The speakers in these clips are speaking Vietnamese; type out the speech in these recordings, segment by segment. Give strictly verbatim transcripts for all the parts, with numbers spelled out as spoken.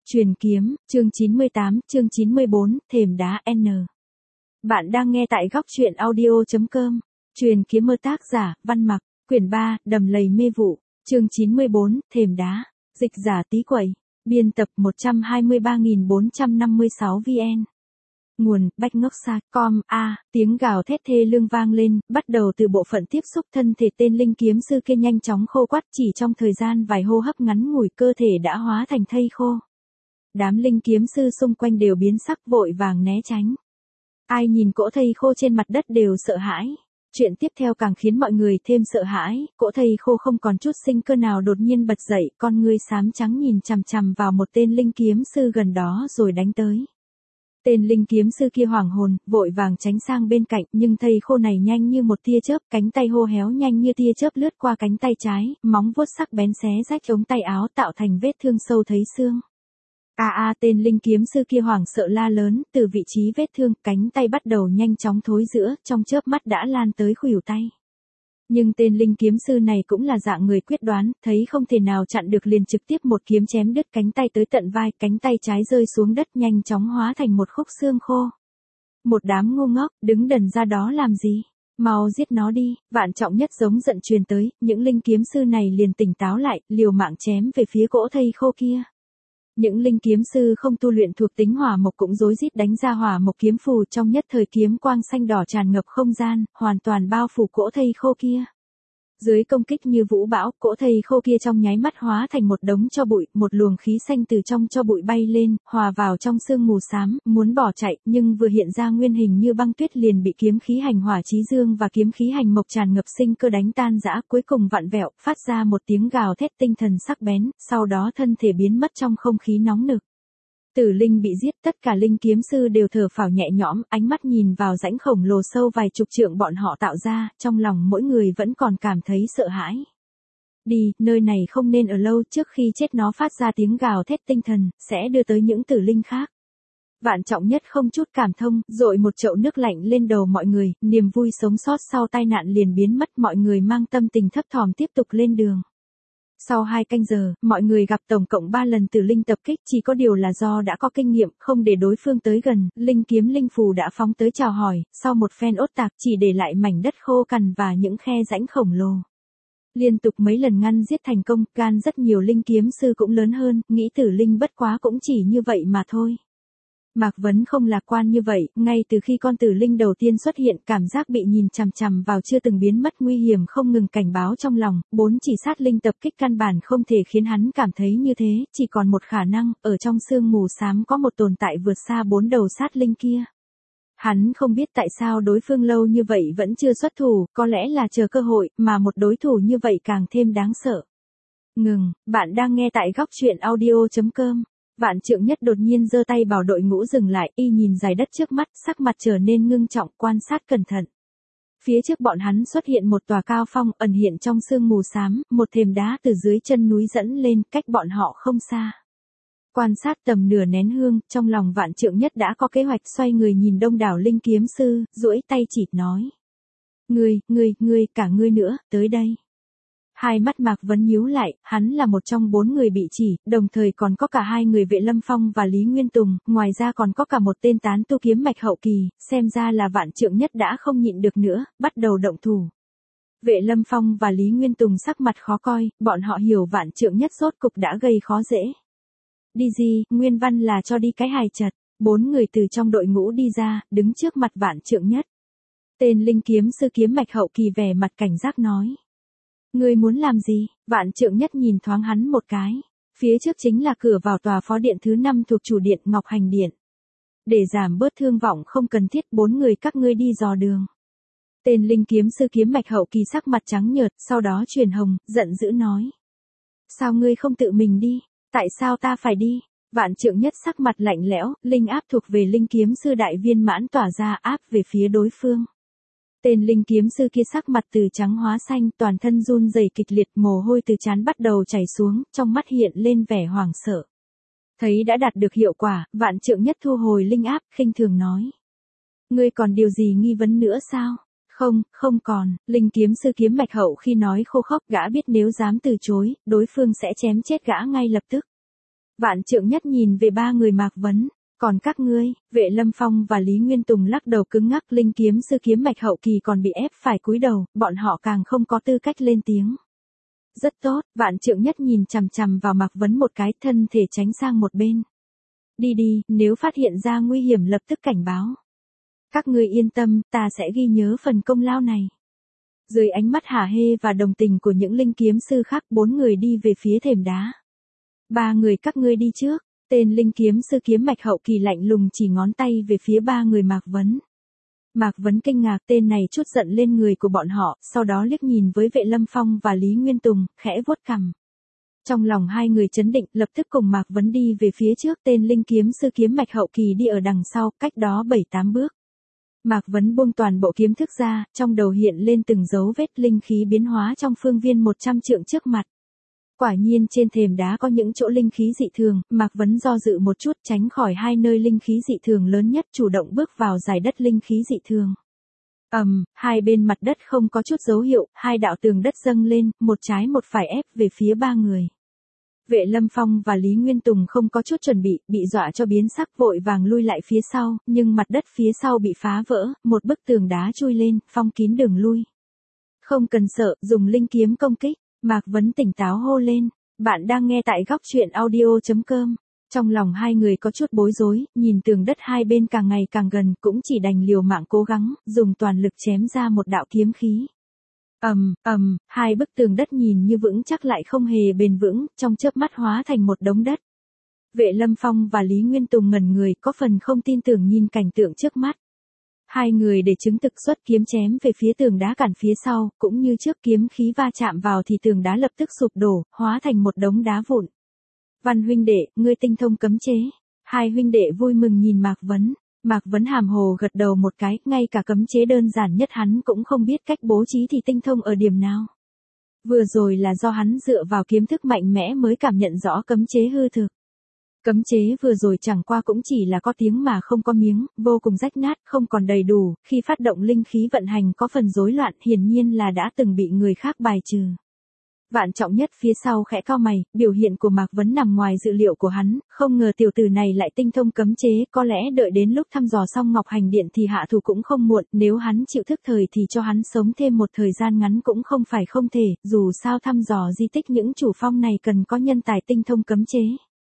Truyền kiếm, chương chín mươi tám, chương chín mươi bốn, thềm đá N. Bạn đang nghe tại góc truyện audio chấm com. Truyền kiếm mơ tác giả, Văn Mặc, quyển ba, đầm lầy mê vụ, chương chín mươi bốn, thềm đá, dịch giả Tí Quẩy, biên tập một trăm hai mươi ba nghìn bốn trăm năm mươi sáu vn. Nguồn, bách ngốc sa, com, a, tiếng gào thét thê lương vang lên, bắt đầu từ bộ phận tiếp xúc thân thể tên linh kiếm sư kia nhanh chóng khô quắt, chỉ trong thời gian vài hô hấp ngắn ngủi cơ thể đã hóa thành thây khô. Đám linh kiếm sư xung quanh đều biến sắc vội vàng né tránh. Ai nhìn cỗ thây khô trên mặt đất đều sợ hãi. Chuyện tiếp theo càng khiến mọi người thêm sợ hãi, cỗ thây khô không còn chút sinh cơ nào đột nhiên bật dậy, con ngươi xám trắng nhìn chằm chằm vào một tên linh kiếm sư gần đó rồi đánh tới. Tên linh kiếm sư kia hoảng hồn, vội vàng tránh sang bên cạnh, nhưng thây khô này nhanh như một tia chớp, cánh tay hô héo nhanh như tia chớp lướt qua cánh tay trái, móng vuốt sắc bén xé rách ống tay áo tạo thành vết thương sâu thấy xương. A a tên linh kiếm sư kia hoảng sợ la lớn, từ vị trí vết thương, cánh tay bắt đầu nhanh chóng thối rữa, trong chớp mắt đã lan tới khuỷu tay. Nhưng tên linh kiếm sư này cũng là dạng người quyết đoán, thấy không thể nào chặn được liền trực tiếp một kiếm chém đứt cánh tay tới tận vai, cánh tay trái rơi xuống đất nhanh chóng hóa thành một khúc xương khô. Một đám ngu ngốc, đứng đần ra đó làm gì? Mau giết nó đi, Vạn Trọng Nhất giống giận truyền tới, những linh kiếm sư này liền tỉnh táo lại, liều mạng chém về phía cỗ thây khô kia. Những linh kiếm sư không tu luyện thuộc tính hỏa mộc cũng rối rít đánh ra hỏa mộc kiếm phù, trong nhất thời kiếm quang xanh đỏ tràn ngập không gian, hoàn toàn bao phủ cỗ thây khô kia. Dưới công kích như vũ bão, cỗ thây khô kia trong nháy mắt hóa thành một đống tro bụi, một luồng khí xanh từ trong tro bụi bay lên, hòa vào trong sương mù xám, muốn bỏ chạy, nhưng vừa hiện ra nguyên hình như băng tuyết liền bị kiếm khí hành hỏa chí dương và kiếm khí hành mộc tràn ngập sinh cơ đánh tan rã, cuối cùng vặn vẹo, phát ra một tiếng gào thét tinh thần sắc bén, sau đó thân thể biến mất trong không khí nóng nực. Tử linh bị giết, tất cả linh kiếm sư đều thở phào nhẹ nhõm, ánh mắt nhìn vào rãnh khổng lồ sâu vài chục trượng bọn họ tạo ra, trong lòng mỗi người vẫn còn cảm thấy sợ hãi. Đi, nơi này không nên ở lâu, trước khi chết nó phát ra tiếng gào thét tinh thần, sẽ đưa tới những tử linh khác. Vạn Trọng Nhất không chút cảm thông, dội một chậu nước lạnh lên đầu mọi người, niềm vui sống sót sau tai nạn liền biến mất, mọi người mang tâm tình thấp thỏm tiếp tục lên đường. Sau hai canh giờ, mọi người gặp tổng cộng ba lần tử linh tập kích, chỉ có điều là do đã có kinh nghiệm, không để đối phương tới gần, linh kiếm linh phù đã phóng tới chào hỏi, sau một phen ốt tạc chỉ để lại mảnh đất khô cằn và những khe rãnh khổng lồ. Liên tục mấy lần ngăn giết thành công, gan rất nhiều linh kiếm sư cũng lớn hơn, nghĩ tử linh bất quá cũng chỉ như vậy mà thôi. Mạc Vấn không lạc quan như vậy, ngay từ khi con tử linh đầu tiên xuất hiện, cảm giác bị nhìn chằm chằm vào chưa từng biến mất nguy hiểm không ngừng cảnh báo trong lòng, bốn chỉ sát linh tập kích căn bản không thể khiến hắn cảm thấy như thế, chỉ còn một khả năng, ở trong sương mù xám có một tồn tại vượt xa bốn đầu sát linh kia. Hắn không biết tại sao đối phương lâu như vậy vẫn chưa xuất thủ, có lẽ là chờ cơ hội, mà một đối thủ như vậy càng thêm đáng sợ. Ngừng, bạn đang nghe tại góc truyện audio chấm com. Vạn Trượng Nhất đột nhiên giơ tay bảo đội ngũ dừng lại, y nhìn dải đất trước mắt, sắc mặt trở nên ngưng trọng, quan sát cẩn thận. Phía trước bọn hắn xuất hiện một tòa cao phong, ẩn hiện trong sương mù xám, một thềm đá từ dưới chân núi dẫn lên, cách bọn họ không xa. Quan sát tầm nửa nén hương, trong lòng Vạn Trượng Nhất đã có kế hoạch, xoay người nhìn đông đảo linh kiếm sư, duỗi tay chỉ nói. Ngươi, ngươi, ngươi, cả ngươi nữa, tới đây. Hai mắt Mạc Vấn nhíu lại, hắn là một trong bốn người bị chỉ, đồng thời còn có cả hai người Vệ Lâm Phong và Lý Nguyên Tùng, ngoài ra còn có cả một tên tán tu kiếm mạch hậu kỳ, xem ra là Vạn Trượng Nhất đã không nhịn được nữa, bắt đầu động thủ. Vệ Lâm Phong và Lý Nguyên Tùng sắc mặt khó coi, bọn họ hiểu Vạn Trượng Nhất rốt cục đã gây khó dễ. Đi gì, nguyên văn là cho đi cái hài chật, bốn người từ trong đội ngũ đi ra, đứng trước mặt Vạn Trượng Nhất. Tên linh kiếm sư kiếm mạch hậu kỳ vẻ mặt cảnh giác nói. Ngươi muốn làm gì? Vạn Trượng Nhất nhìn thoáng hắn một cái. Phía trước chính là cửa vào tòa phó điện thứ năm thuộc chủ điện Ngọc Hành Điện. Để giảm bớt thương vọng không cần thiết, bốn người các ngươi đi dò đường. Tên linh kiếm sư kiếm mạch hậu kỳ sắc mặt trắng nhợt, sau đó chuyển hồng, giận dữ nói. Sao ngươi không tự mình đi? Tại sao ta phải đi? Vạn Trượng Nhất sắc mặt lạnh lẽo, linh áp thuộc về linh kiếm sư đại viên mãn tỏa ra áp về phía đối phương. Tên linh kiếm sư kia sắc mặt từ trắng hóa xanh, toàn thân run rẩy kịch liệt, mồ hôi từ trán bắt đầu chảy xuống, trong mắt hiện lên vẻ hoảng sợ. Thấy đã đạt được hiệu quả, Vạn Trượng Nhất thu hồi linh áp, khinh thường nói. Ngươi còn điều gì nghi vấn nữa sao? Không, không còn, linh kiếm sư kiếm mạch hậu khi nói khô khốc, gã biết nếu dám từ chối, đối phương sẽ chém chết gã ngay lập tức. Vạn Trượng Nhất nhìn về ba người Mạc Vấn. Còn các ngươi, Vệ Lâm Phong và Lý Nguyên Tùng lắc đầu cứng ngắc, linh kiếm sư kiếm mạch hậu kỳ còn bị ép phải cúi đầu, bọn họ càng không có tư cách lên tiếng. Rất tốt, Vạn Trượng Nhất nhìn chằm chằm vào Mạc Vấn một cái, thân thể tránh sang một bên. Đi đi, nếu phát hiện ra nguy hiểm lập tức cảnh báo. Các ngươi yên tâm, ta sẽ ghi nhớ phần công lao này. Dưới ánh mắt hả hê và đồng tình của những linh kiếm sư khác, bốn người đi về phía thềm đá. Ba người các ngươi đi trước. Tên linh kiếm sư kiếm mạch hậu kỳ lạnh lùng chỉ ngón tay về phía ba người Mạc Vấn. Mạc Vấn kinh ngạc, tên này trút giận lên người của bọn họ, sau đó liếc nhìn với Vệ Lâm Phong và Lý Nguyên Tùng, khẽ vuốt cằm. Trong lòng hai người chấn định, lập tức cùng Mạc Vấn đi về phía trước, tên linh kiếm sư kiếm mạch hậu kỳ đi ở đằng sau, cách đó bảy tám bước. Mạc Vấn buông toàn bộ kiếm thức ra, trong đầu hiện lên từng dấu vết linh khí biến hóa trong phương viên một trăm trượng trước mặt. Quả nhiên trên thềm đá có những chỗ linh khí dị thường, Mạc Vấn do dự một chút tránh khỏi hai nơi linh khí dị thường lớn nhất, chủ động bước vào dải đất linh khí dị thường. Ầm, um, hai bên mặt đất không có chút dấu hiệu, hai đạo tường đất dâng lên, một trái một phải ép về phía ba người. Vệ Lâm Phong và Lý Nguyên Tùng không có chút chuẩn bị, bị dọa cho biến sắc, vội vàng lui lại phía sau, nhưng mặt đất phía sau bị phá vỡ, một bức tường đá chui lên, phong kín đường lui. Không cần sợ, dùng linh kiếm công kích. Mạc Vấn tỉnh táo hô lên, bạn đang nghe tại góc truyện audio chấm com. Trong lòng hai người có chút bối rối, nhìn tường đất hai bên càng ngày càng gần, cũng chỉ đành liều mạng cố gắng, dùng toàn lực chém ra một đạo kiếm khí. Ầm, ầm, hai bức tường đất nhìn như vững chắc lại không hề bền vững, trong chớp mắt hóa thành một đống đất. Vệ Lâm Phong và Lý Nguyên Tùng ngẩn người, có phần không tin tưởng nhìn cảnh tượng trước mắt. Hai người để chứng thực xuất kiếm chém về phía tường đá cản phía sau, cũng như trước kiếm khí va chạm vào thì tường đá lập tức sụp đổ, hóa thành một đống đá vụn. Văn huynh đệ, ngươi tinh thông cấm chế. Hai huynh đệ vui mừng nhìn Mạc Vấn. Mạc Vấn hàm hồ gật đầu một cái, ngay cả cấm chế đơn giản nhất hắn cũng không biết cách bố trí thì tinh thông ở điểm nào. Vừa rồi là do hắn dựa vào kiếm thức mạnh mẽ mới cảm nhận rõ cấm chế hư thực. Cấm chế vừa rồi chẳng qua cũng chỉ là có tiếng mà không có miếng, vô cùng rách nát, không còn đầy đủ, khi phát động linh khí vận hành có phần rối loạn, hiển nhiên là đã từng bị người khác bài trừ. Vạn Trọng Nhất phía sau khẽ cau mày, biểu hiện của Mạc Vấn nằm ngoài dự liệu của hắn, không ngờ tiểu tử này lại tinh thông cấm chế, có lẽ đợi đến lúc thăm dò xong Ngọc Hành Điện thì hạ thủ cũng không muộn, nếu hắn chịu thức thời thì cho hắn sống thêm một thời gian ngắn cũng không phải không thể, dù sao thăm dò di tích những chủ phong này cần có nhân tài tinh thông cấm chế.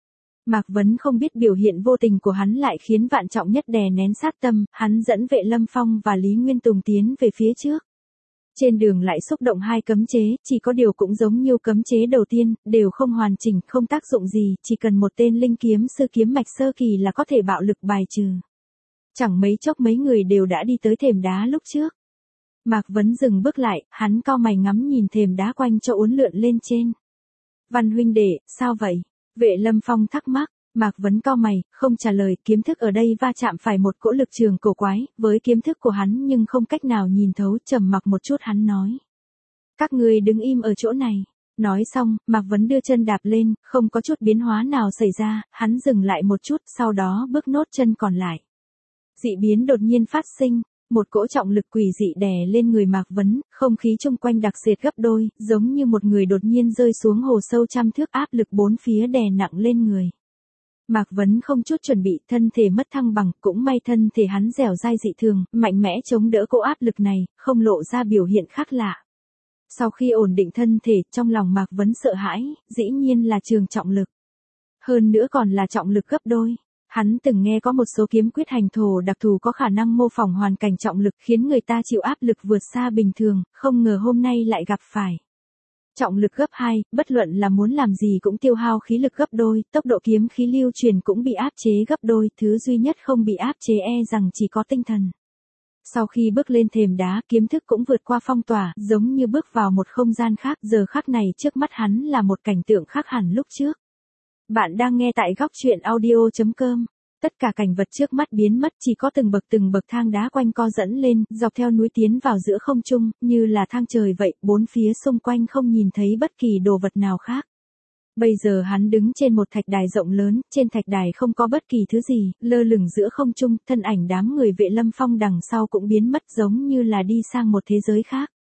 Mạc Vấn không biết biểu hiện vô tình của hắn lại khiến Vạn Trọng Nhất đè nén sát tâm, hắn dẫn Vệ Lâm Phong và Lý Nguyên Tùng tiến về phía trước. Trên đường lại xúc động hai cấm chế, chỉ có điều cũng giống như cấm chế đầu tiên, đều không hoàn chỉnh, không tác dụng gì, chỉ cần một tên linh kiếm sư kiếm mạch sơ kỳ là có thể bạo lực bài trừ. Chẳng mấy chốc mấy người đều đã đi tới thềm đá lúc trước. Mạc Vấn dừng bước lại, hắn cau mày ngắm nhìn thềm đá quanh cho uốn lượn lên trên. Văn huynh đệ, sao vậy? Vệ Lâm Phong thắc mắc, Mạc Vấn cau mày, không trả lời, kiếm thức ở đây va chạm phải một cỗ lực trường cổ quái, với kiếm thức của hắn nhưng không cách nào nhìn thấu, trầm mặc một chút hắn nói. Các ngươi đứng im ở chỗ này. Nói xong, Mạc Vấn đưa chân đạp lên, không có chút biến hóa nào xảy ra, hắn dừng lại một chút, sau đó bước nốt chân còn lại. Dị biến đột nhiên phát sinh, một cỗ trọng lực quỷ dị đè lên người Mạc Vấn, không khí chung quanh đặc sệt gấp đôi, giống như một người đột nhiên rơi xuống hồ sâu trăm thước, áp lực bốn phía đè nặng lên người. Mạc Vấn không chút chuẩn bị, thân thể mất thăng bằng, cũng may thân thể hắn dẻo dai dị thường, mạnh mẽ chống đỡ cỗ áp lực này, không lộ ra biểu hiện khác lạ. Sau khi ổn định thân thể, trong lòng Mạc Vấn sợ hãi, dĩ nhiên là trường trọng lực. Hơn nữa còn là trọng lực gấp đôi. Hắn từng nghe có một số kiếm quyết hành thổ đặc thù có khả năng mô phỏng hoàn cảnh trọng lực khiến người ta chịu áp lực vượt xa bình thường, không ngờ hôm nay lại gặp phải. Trọng lực gấp hai, bất luận là muốn làm gì cũng tiêu hao khí lực gấp đôi, tốc độ kiếm khí lưu truyền cũng bị áp chế gấp đôi, thứ duy nhất không bị áp chế e rằng chỉ có tinh thần. Sau khi bước lên thềm đá, kiếm thức cũng vượt qua phong tỏa, giống như bước vào một không gian khác, giờ khắc này trước mắt hắn là một cảnh tượng khác hẳn lúc trước. Bạn đang nghe tại góc truyện audio chấm com. Tất cả cảnh vật trước mắt biến mất, chỉ có từng bậc từng bậc thang đá quanh co dẫn lên, dọc theo núi tiến vào giữa không trung, như là thang trời vậy, bốn phía xung quanh không nhìn thấy bất kỳ đồ vật nào khác. Bây giờ hắn đứng trên một thạch đài rộng lớn, trên thạch đài không có bất kỳ thứ gì, lơ lửng giữa không trung, thân ảnh đám người Vệ Lâm Phong đằng sau cũng biến mất giống như là đi sang một thế giới khác.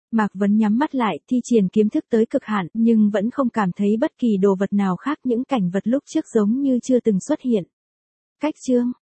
Mạc Vấn nhắm mắt lại, thi triển kiếm thức tới cực hạn, nhưng vẫn không cảm thấy bất kỳ đồ vật nào khác, những cảnh vật lúc trước giống như chưa từng xuất hiện. Cách chương